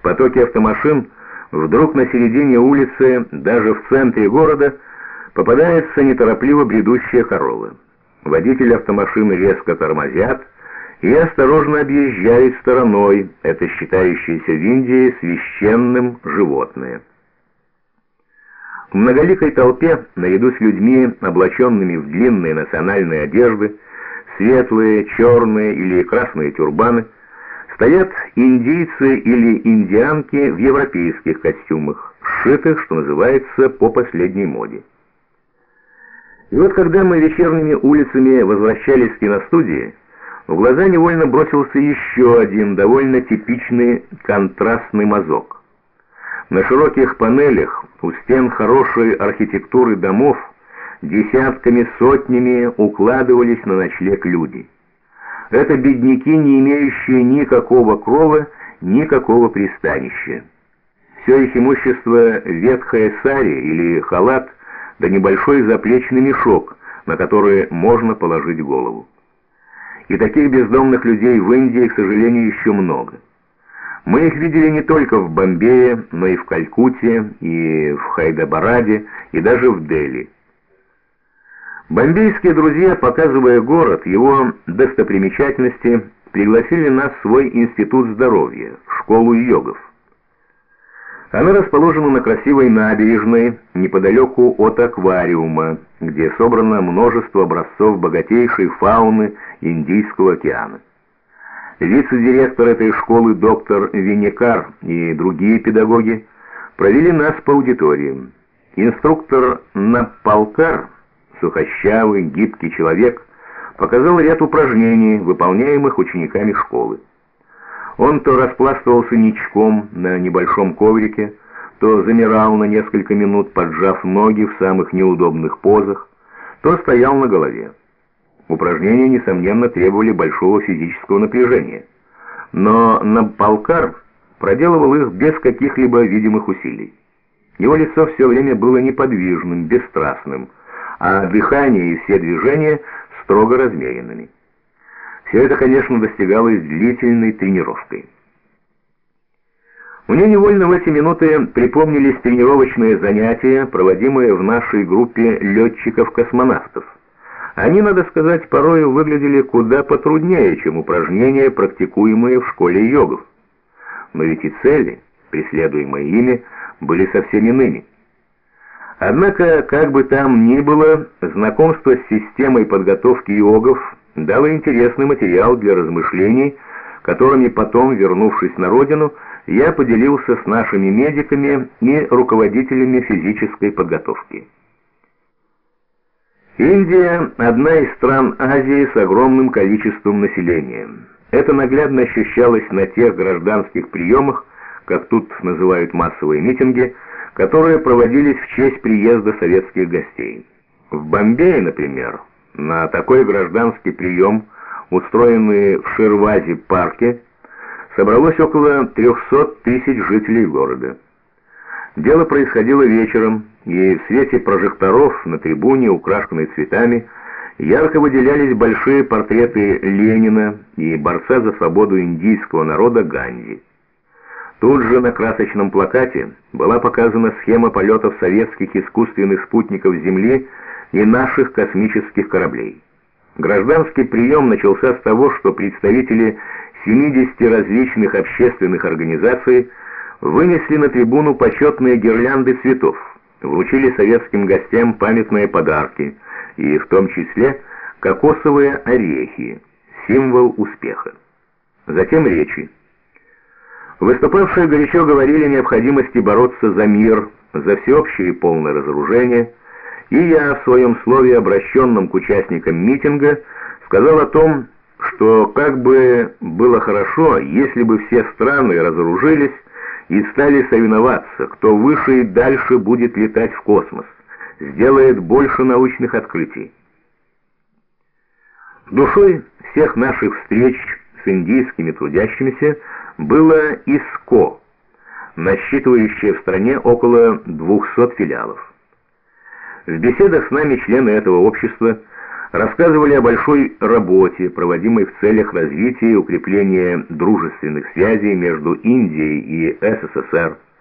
В потоке автомашин вдруг на середине улицы, даже в центре города, попадается неторопливо бредущая корова. Водители автомашины резко тормозят и осторожно объезжают стороной это считающееся в Индии священным животное. В многоликой толпе, наряду с людьми, облаченными в длинные национальные одежды, светлые, черные или красные тюрбаны, стоят индийцы или индианки в европейских костюмах, сшитых, что называется, по последней моде. И вот когда мы вечерними улицами возвращались к киностудии, в глаза невольно бросился еще один довольно типичный контрастный мазок. На широких панелях у стен хорошей архитектуры домов десятками, сотнями укладывались на ночлег люди. Это бедняки, не имеющие никакого крова, никакого пристанища. Все их имущество — ветхая сари или халат, да небольшой заплечный мешок, на который можно положить голову. И таких бездомных людей в Индии, к сожалению, еще много. Мы их видели не только в Бомбее, но и в Калькутте, и в Хайдабараде, и даже в Дели. Бомбейские друзья, показывая город, его достопримечательности, пригласили нас в свой институт здоровья, в школу йогов. Она расположена на красивой набережной, неподалеку от аквариума, где собрано множество образцов богатейшей фауны Индийского океана. Вице-директор этой школы доктор Винекар и другие педагоги провели нас по аудиториям. Инструктор Напалкар, сухощавый, гибкий человек, показал ряд упражнений, выполняемых учениками школы. Он то распластывался ничком на небольшом коврике, то замирал на несколько минут, поджав ноги в самых неудобных позах, то стоял на голове. Упражнения, несомненно, требовали большого физического напряжения, но Напалкар проделывал их без каких-либо видимых усилий. Его лицо все время было неподвижным, бесстрастным, а дыхание и все движения строго размеренными. Все это, конечно, достигалось длительной тренировкой. Мне невольно в эти минуты припомнились тренировочные занятия, проводимые в нашей группе летчиков-космонавтов. Они, надо сказать, порою выглядели куда потруднее, чем упражнения, практикуемые в школе йогов. Но ведь и цели, преследуемые ими, были совсем иными. Однако, как бы там ни было, знакомство с системой подготовки йогов дало интересный материал для размышлений, которыми потом, вернувшись на родину, я поделился с нашими медиками и руководителями физической подготовки. Индия – одна из стран Азии с огромным количеством населения. Это наглядно ощущалось на тех гражданских приемах, как тут называют массовые митинги, которые проводились в честь приезда советских гостей. В Бомбее, например, на такой гражданский прием, устроенный в Ширвази-парке, собралось около 300 тысяч жителей города. Дело происходило вечером, и в свете прожекторов на трибуне, украшенной цветами, ярко выделялись большие портреты Ленина и борца за свободу индийского народа Ганди. Тут же на красочном плакате была показана схема полетов советских искусственных спутников Земли и наших космических кораблей. Гражданский прием начался с того, что представители 70 различных общественных организаций вынесли на трибуну почетные гирлянды цветов, вручили советским гостям памятные подарки, и в том числе кокосовые орехи, символ успеха. Затем речи. Выступавшие горячо говорили о необходимости бороться за мир, за всеобщее и полное разоружение, и я в своем слове, обращенном к участникам митинга, сказал о том, что как бы было хорошо, если бы все страны разоружились и стали соревноваться, кто выше и дальше будет летать в космос, сделает больше научных открытий. Душой всех наших встреч с индийскими трудящимися было ИСКО, насчитывающее в стране около 200 филиалов. В беседах с нами члены этого общества рассказывали о большой работе, проводимой в целях развития и укрепления дружественных связей между Индией и СССР,